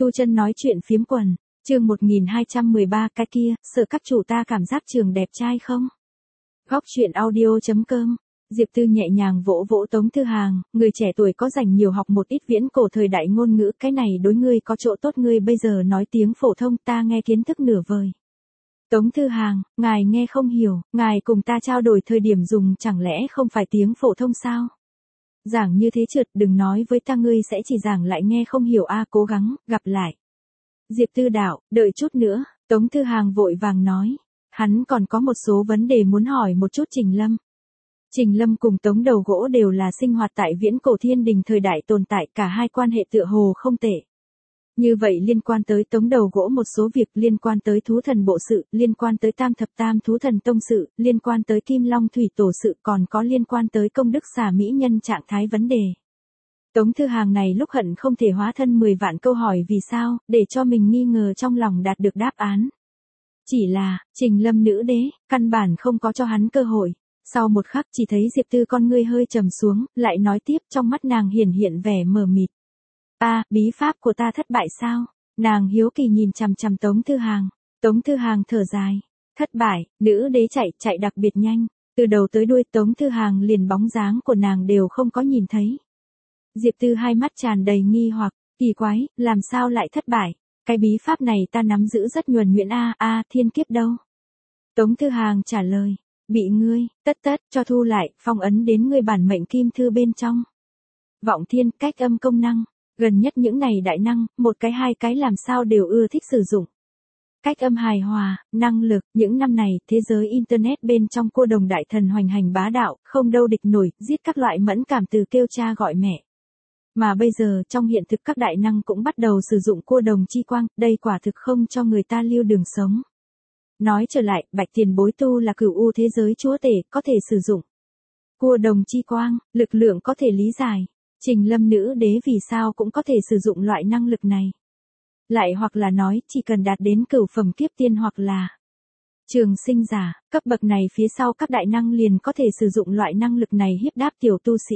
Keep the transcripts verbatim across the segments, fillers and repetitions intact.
Tu chân nói chuyện phiếm quần, chương một nghìn hai trăm mười ba cái kia, sợ các chủ ta cảm giác trường đẹp trai không? Góc chuyện audio chấm com. Diệp Tư nhẹ nhàng vỗ vỗ Tống Thư Hàng, người trẻ tuổi có dành nhiều học một ít viễn cổ thời đại ngôn ngữ, cái này đối ngươi có chỗ tốt, ngươi bây giờ nói tiếng phổ thông ta nghe kiến thức nửa vời. Tống Thư Hàng, ngài nghe không hiểu, ngài cùng ta trao đổi thời điểm dùng chẳng lẽ không phải tiếng phổ thông sao? Giảng như thế trượt, đừng nói với ta ngươi sẽ chỉ giảng lại nghe không hiểu a, cố gắng, gặp lại. Diệp Tư đạo, đợi chút nữa, Tống Thư Hàng vội vàng nói. Hắn còn có một số vấn đề muốn hỏi một chút Trình Lâm. Trình Lâm cùng Tống Đầu Gỗ đều là sinh hoạt tại viễn cổ thiên đình thời đại tồn tại, cả hai quan hệ tựa hồ không tệ. Như vậy liên quan tới Tống Đầu Gỗ một số việc, liên quan tới thú thần bộ sự, liên quan tới tam thập tam thú thần tông sự, liên quan tới Kim Long Thủy Tổ sự, còn có liên quan tới công đức xà mỹ nhân trạng thái vấn đề. Tống Thư Hàng này lúc hận không thể hóa thân mười vạn câu hỏi vì sao, để cho mình nghi ngờ trong lòng đạt được đáp án. Chỉ là, Trình Lâm nữ đế, căn bản không có cho hắn cơ hội. Sau một khắc chỉ thấy Diệp Tư con ngươi hơi trầm xuống, lại nói tiếp, trong mắt nàng hiển hiện vẻ mờ mịt. A, bí pháp của ta thất bại sao? Nàng hiếu kỳ nhìn chằm chằm Tống Thư Hàng. Tống Thư Hàng thở dài. Thất bại, nữ đế chạy, chạy đặc biệt nhanh. Từ đầu tới đuôi Tống Thư Hàng liền bóng dáng của nàng đều không có nhìn thấy. Diệp Tư hai mắt tràn đầy nghi hoặc, kỳ quái, làm sao lại thất bại? Cái bí pháp này ta nắm giữ rất nhuần nhuyễn a, a, thiên kiếp đâu? Tống Thư Hàng trả lời, bị ngươi, tất tất, cho thu lại, phong ấn đến ngươi bản mệnh kim thư bên trong. Vọng thiên, cách âm công năng, gần nhất những này đại năng, một cái hai cái làm sao đều ưa thích sử dụng. Cách âm hài hòa, năng lực, những năm này, thế giới Internet bên trong cua đồng đại thần hoành hành bá đạo, không đâu địch nổi, giết các loại mẫn cảm từ kêu cha gọi mẹ. Mà bây giờ trong hiện thực các đại năng cũng bắt đầu sử dụng cua đồng chi quang, đây quả thực không cho người ta lưu đường sống. Nói trở lại, Bạch Tiền Bối tu là cửu u thế giới chúa tể, có thể sử dụng cua đồng chi quang, lực lượng có thể lý giải. Trình Lâm nữ đế vì sao cũng có thể sử dụng loại năng lực này. Lại hoặc là nói, chỉ cần đạt đến cửu phẩm kiếp tiên hoặc là trường sinh giả, cấp bậc này phía sau các đại năng liền có thể sử dụng loại năng lực này hiếp đáp tiểu tu sĩ.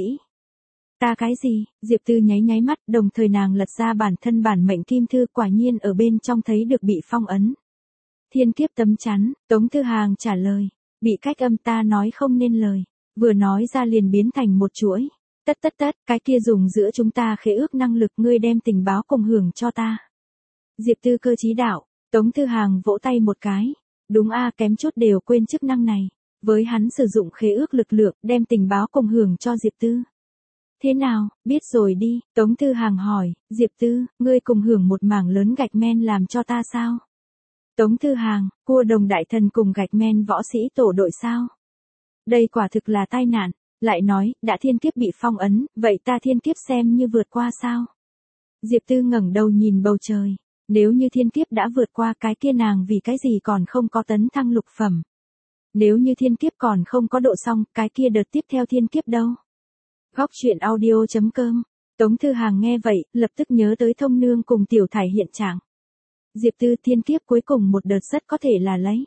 Ta cái gì? Diệp Tư nháy nháy mắt, đồng thời nàng lật ra bản thân bản mệnh kim thư, quả nhiên ở bên trong thấy được bị phong ấn. Thiên kiếp tấm chắn, Tống Thư Hàng trả lời, bị cách âm ta nói không nên lời, vừa nói ra liền biến thành một chuỗi. Tất tất tất, cái kia dùng giữa chúng ta khế ước năng lực, ngươi đem tình báo cùng hưởng cho ta. Diệp Tư cơ trí đạo, Tống Thư Hàng vỗ tay một cái, đúng a, kém chút đều quên chức năng này, với hắn sử dụng khế ước lực lượng, đem tình báo cùng hưởng cho Diệp Tư. Thế nào, biết rồi đi, Tống Thư Hàng hỏi, Diệp Tư, ngươi cùng hưởng một mảng lớn gạch men làm cho ta sao? Tống Thư Hàng, cua đồng đại thần cùng gạch men võ sĩ tổ đội sao? Đây quả thực là tai nạn, lại nói, đã thiên kiếp bị phong ấn, vậy ta thiên kiếp xem như vượt qua sao? Diệp Tư ngẩng đầu nhìn bầu trời, nếu như thiên kiếp đã vượt qua cái kia nàng vì cái gì còn không có tấn thăng lục phẩm? Nếu như thiên kiếp còn không có độ xong, cái kia đợt tiếp theo thiên kiếp đâu? Góc chuyện audio chấm com. Tống Thư Hàng nghe vậy, lập tức nhớ tới Thông Nương cùng Tiểu Thải hiện trạng. Diệp Tư, thiên kiếp cuối cùng một đợt rất có thể là lấy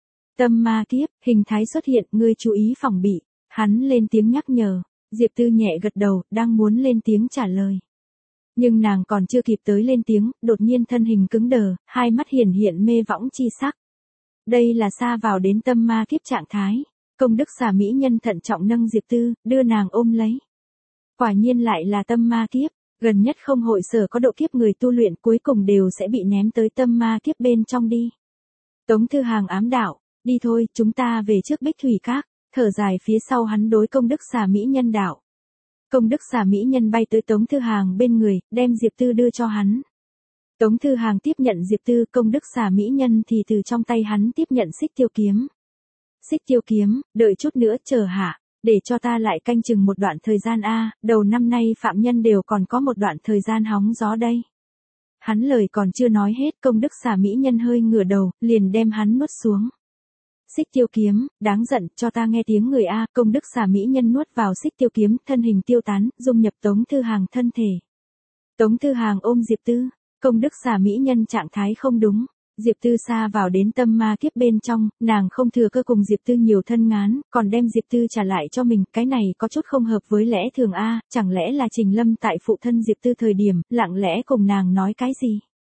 tâm ma kiếp, hình thái xuất hiện, ngươi chú ý phòng bị. Hắn lên tiếng nhắc nhở, Diệp Tư nhẹ gật đầu, đang muốn lên tiếng trả lời. Nhưng nàng còn chưa kịp tới lên tiếng, đột nhiên thân hình cứng đờ, hai mắt hiển hiện mê võng chi sắc. Đây là xa vào đến tâm ma kiếp trạng thái. Công đức xà mỹ nhân thận trọng nâng Diệp Tư, đưa nàng ôm lấy. Quả nhiên lại là tâm ma kiếp, gần nhất không hội sở có độ kiếp người tu luyện cuối cùng đều sẽ bị ném tới tâm ma kiếp bên trong đi. Tống Thư Hàng ám đạo, đi thôi, chúng ta về trước Bích Thủy Các, thở dài phía sau hắn đối công đức xà mỹ nhân đạo. Công đức xà mỹ nhân bay tới Tống Thư Hàng bên người, đem Diệp Tư đưa cho hắn. Tống Thư Hàng tiếp nhận Diệp Tư, công đức xà mỹ nhân thì từ trong tay hắn tiếp nhận xích tiêu kiếm. Xích tiêu kiếm, đợi chút nữa chờ hạ, để cho ta lại canh chừng một đoạn thời gian a, đầu năm nay phạm nhân đều còn có một đoạn thời gian hóng gió đây. Hắn lời còn chưa nói hết, công đức xà mỹ nhân hơi ngửa đầu, liền đem hắn nuốt xuống. Xích tiêu kiếm, đáng giận, cho ta nghe tiếng người a, công đức xà mỹ nhân nuốt vào xích tiêu kiếm, thân hình tiêu tán, dung nhập Tống Thư Hàng thân thể. Tống Thư Hàng ôm Diệp Tư, công đức xà mỹ nhân trạng thái không đúng. Diệp Tư xa vào đến tâm ma kiếp bên trong, nàng không thừa cơ cùng Diệp Tư nhiều thân ngán, còn đem Diệp Tư trả lại cho mình, cái này có chút không hợp với lẽ thường a, chẳng lẽ là Trình Lâm tại phụ thân Diệp Tư thời điểm, lặng lẽ cùng nàng nói cái gì?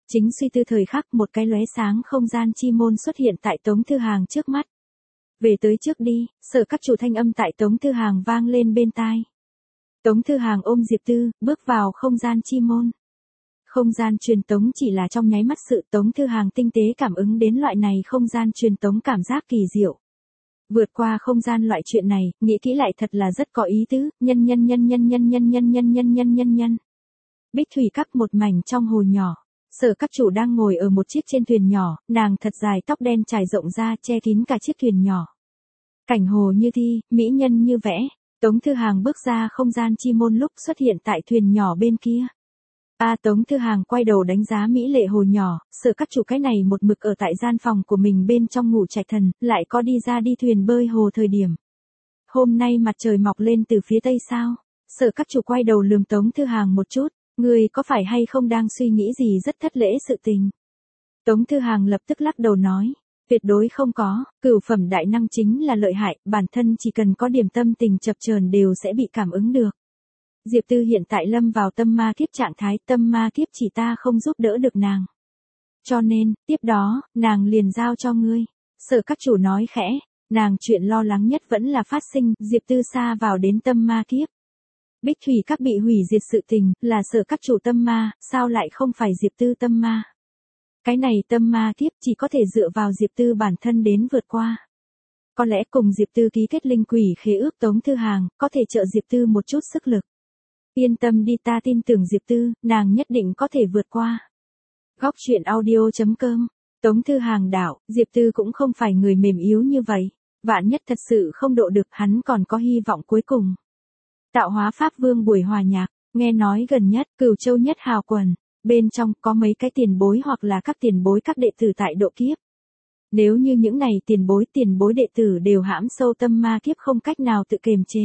Chính suy tư thời khắc một cái lóe sáng không gian chi môn xuất hiện tại Tống Thư Hàng trước mắt. Về tới trước đi, Sở các chủ thanh âm tại Tống Thư Hàng vang lên bên tai. Tống Thư Hàng ôm Diệp Tư, bước vào không gian chi môn. Không gian truyền tống chỉ là trong nháy mắt sự Tống Thư Hàng tinh tế cảm ứng đến loại này không gian truyền tống cảm giác kỳ diệu. Vượt qua không gian loại chuyện này, nghĩ kỹ lại thật là rất có ý tứ, nhân nhân nhân nhân nhân nhân nhân nhân nhân nhân nhân nhân. Bích thủy các một mảnh trong hồ nhỏ. Sở các chủ đang ngồi ở một chiếc trên thuyền nhỏ, nàng thật dài tóc đen trải rộng ra che kín cả chiếc thuyền nhỏ. Cảnh hồ như thi, mỹ nhân như vẽ, Tống Thư Hàng bước ra không gian chi môn lúc xuất hiện tại thuyền nhỏ bên kia. A à, Tống Thư Hàng quay đầu đánh giá mỹ lệ hồ nhỏ, Sở các chủ cái này một mực ở tại gian phòng của mình bên trong ngủ trạch thần, lại có đi ra đi thuyền bơi hồ thời điểm. Hôm nay mặt trời mọc lên từ phía tây sao? Sở các chủ quay đầu lườm Tống Thư Hàng một chút. Ngươi có phải hay không đang suy nghĩ gì rất thất lễ sự tình? Tống Thư Hàng lập tức lắc đầu nói, tuyệt đối không có, cửu phẩm đại năng chính là lợi hại, bản thân chỉ cần có điểm tâm tình chập chờn đều sẽ bị cảm ứng được. Diệp Tư hiện tại lâm vào tâm ma kiếp trạng thái, tâm ma kiếp chỉ ta không giúp đỡ được nàng. Cho nên, tiếp đó, nàng liền giao cho ngươi. Sở các chủ nói khẽ, nàng chuyện lo lắng nhất vẫn là phát sinh, Diệp Tư sa vào đến tâm ma kiếp. Bích thủy các bị hủy diệt sự tình, là Sở các chủ tâm ma, sao lại không phải Diệp Tư tâm ma? Cái này tâm ma kiếp chỉ có thể dựa vào Diệp Tư bản thân đến vượt qua. Có lẽ cùng Diệp Tư ký kết linh quỷ khế ước Tống Thư Hàng, có thể trợ Diệp Tư một chút sức lực. Yên tâm đi, ta tin tưởng Diệp Tư, nàng nhất định có thể vượt qua. Góc truyện audio chấm com. Tống Thư Hàng đạo, Diệp Tư cũng không phải người mềm yếu như vậy. Vạn nhất thật sự không độ được, hắn còn có hy vọng cuối cùng. Tạo hóa Pháp Vương buổi hòa nhạc, nghe nói gần nhất, Cửu Châu nhất hào quần, bên trong có mấy cái tiền bối hoặc là các tiền bối các đệ tử tại độ kiếp. Nếu như những này tiền bối tiền bối đệ tử đều hãm sâu tâm ma kiếp không cách nào tự kiềm chế.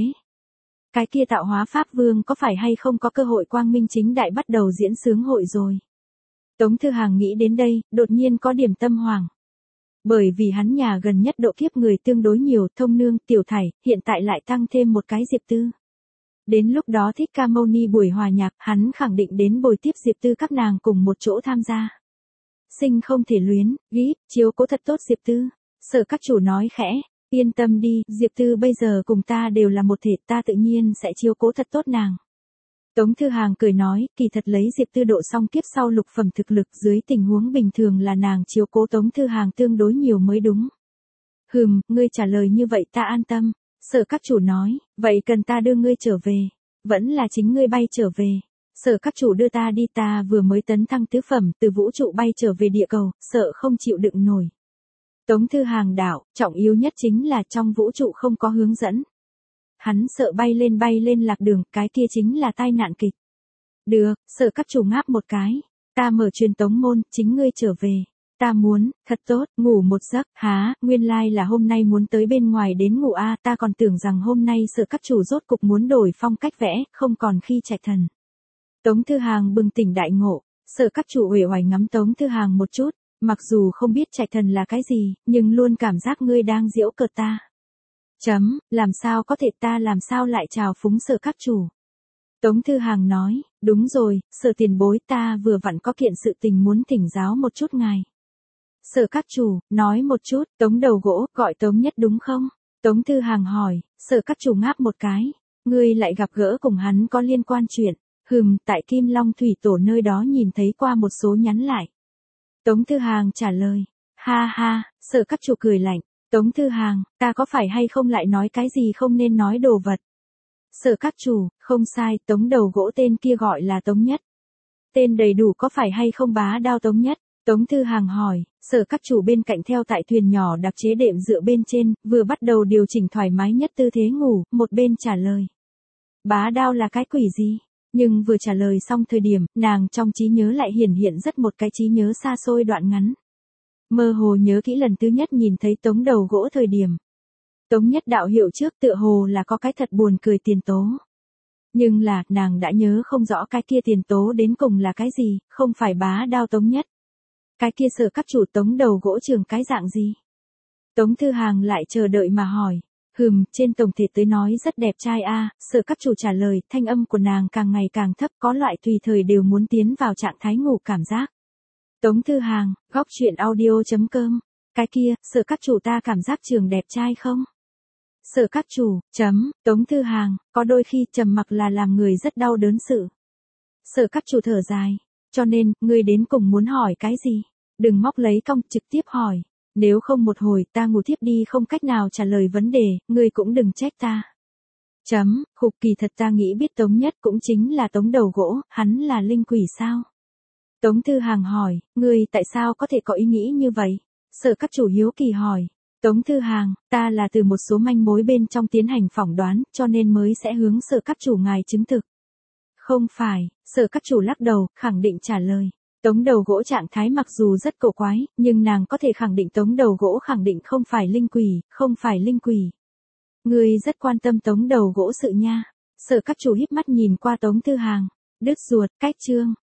Cái kia tạo hóa Pháp Vương có phải hay không có cơ hội quang minh chính đại bắt đầu diễn sướng hội rồi. Tống Thư Hàng nghĩ đến đây, đột nhiên có điểm tâm hoàng. Bởi vì hắn nhà gần nhất độ kiếp người tương đối nhiều, Thông Nương, Tiểu Thải, hiện tại lại tăng thêm một cái Diệp Tư. Đến lúc đó Thích Ca Mâu Ni buổi hòa nhạc, hắn khẳng định đến bồi tiếp Diệp Tư các nàng cùng một chỗ tham gia. Sinh không thể luyến, ghi, chiếu cố thật tốt Diệp Tư. Sở các chủ nói khẽ, yên tâm đi, Diệp Tư bây giờ cùng ta đều là một thể, ta tự nhiên sẽ chiếu cố thật tốt nàng. Tống Thư Hàng cười nói, kỳ thật lấy Diệp Tư độ xong kiếp sau lục phẩm thực lực dưới tình huống bình thường là nàng chiếu cố Tống Thư Hàng tương đối nhiều mới đúng. Hừm, ngươi trả lời như vậy ta an tâm. Sở các chủ nói, vậy cần ta đưa ngươi trở về, vẫn là chính ngươi bay trở về. Sở các chủ đưa ta đi, ta vừa mới tấn thăng tứ phẩm, từ vũ trụ bay trở về địa cầu, sợ không chịu đựng nổi. Tống Thư Hàng đạo, trọng yếu nhất chính là trong vũ trụ không có hướng dẫn. Hắn sợ bay lên bay lên lạc đường, cái kia chính là tai nạn kịch. Được, Sở các chủ ngáp một cái, ta mở truyền tống môn, chính ngươi trở về. Ta muốn, thật tốt, ngủ một giấc, há, nguyên lai like là hôm nay muốn tới bên ngoài đến ngủ a, à, ta còn tưởng rằng hôm nay Sở các chủ rốt cục muốn đổi phong cách vẽ, không còn khi trạch thần. Tống Thư Hàng bừng tỉnh đại ngộ, Sở các chủ uể oải ngắm Tống Thư Hàng một chút, mặc dù không biết trạch thần là cái gì, nhưng luôn cảm giác ngươi đang giễu cợt ta. Chấm, làm sao có thể, ta làm sao lại chào phúng Sở các chủ. Tống Thư Hàng nói, đúng rồi, Sở tiền bối, ta vừa vặn có kiện sự tình muốn thỉnh giáo một chút ngài. Sở các chủ, nói một chút, Tống đầu gỗ, gọi Tống Nhất đúng không? Tống Thư Hàng hỏi, Sở các chủ ngáp một cái, ngươi lại gặp gỡ cùng hắn có liên quan chuyện, hừm, tại Kim Long Thủy Tổ nơi đó nhìn thấy qua một số nhắn lại. Tống Thư Hàng trả lời, ha ha, Sở các chủ cười lạnh, Tống Thư Hàng, ta có phải hay không lại nói cái gì không nên nói đồ vật? Sở các chủ, không sai, Tống đầu gỗ tên kia gọi là Tống Nhất. Tên đầy đủ có phải hay không bá đao Tống Nhất? Tống Thư Hàng hỏi, Sở các chủ bên cạnh theo tại thuyền nhỏ đặc chế đệm dựa bên trên, vừa bắt đầu điều chỉnh thoải mái nhất tư thế ngủ, một bên trả lời. Bá đao là cái quỷ gì? Nhưng vừa trả lời xong thời điểm, nàng trong trí nhớ lại hiển hiện rất một cái trí nhớ xa xôi đoạn ngắn. Mơ hồ nhớ kỹ lần thứ nhất nhìn thấy Tống đầu gỗ thời điểm. Tống Nhất đạo hiệu trước tựa hồ là có cái thật buồn cười tiền tố. Nhưng là, nàng đã nhớ không rõ cái kia tiền tố đến cùng là cái gì, không phải bá đao Tống Nhất. Cái kia Sở các chủ Tống đầu gỗ trường cái dạng gì? Tống Thư Hàng lại chờ đợi mà hỏi. Hừm, trên tổng thể tới nói rất đẹp trai a. À, Sở các chủ trả lời, thanh âm của nàng càng ngày càng thấp, có loại tùy thời đều muốn tiến vào trạng thái ngủ cảm giác. Tống Thư Hàng, góc chuyện audio.com. Cái kia, sợ các chủ ta cảm giác trường đẹp trai không? Sợ các chủ, chấm, Tống Thư Hàng, có đôi khi trầm mặc là làm người rất đau đớn sự. Sợ các chủ thở dài. Cho nên, ngươi đến cùng muốn hỏi cái gì? Đừng móc lấy cong, trực tiếp hỏi. Nếu không một hồi ta ngủ thiếp đi không cách nào trả lời vấn đề, ngươi cũng đừng trách ta. Chấm, khục kỳ thật ta nghĩ biết Tống Nhất cũng chính là Tống đầu gỗ, hắn là linh quỷ sao? Tống Thư Hàng hỏi, ngươi tại sao có thể có ý nghĩ như vậy? Sợ các chủ hiếu kỳ hỏi. Tống Thư Hàng, ta là từ một số manh mối bên trong tiến hành phỏng đoán, cho nên mới sẽ hướng sợ các chủ ngài chứng thực. Không phải, sợ các chủ lắc đầu, khẳng định trả lời. Tống đầu gỗ trạng thái mặc dù rất cổ quái, nhưng nàng có thể khẳng định Tống đầu gỗ khẳng định không phải linh quỷ, không phải linh quỷ. Ngươi rất quan tâm Tống đầu gỗ sự nha. Sợ các chủ híp mắt nhìn qua Tống Thư Hàng. Đứt ruột, cách chương.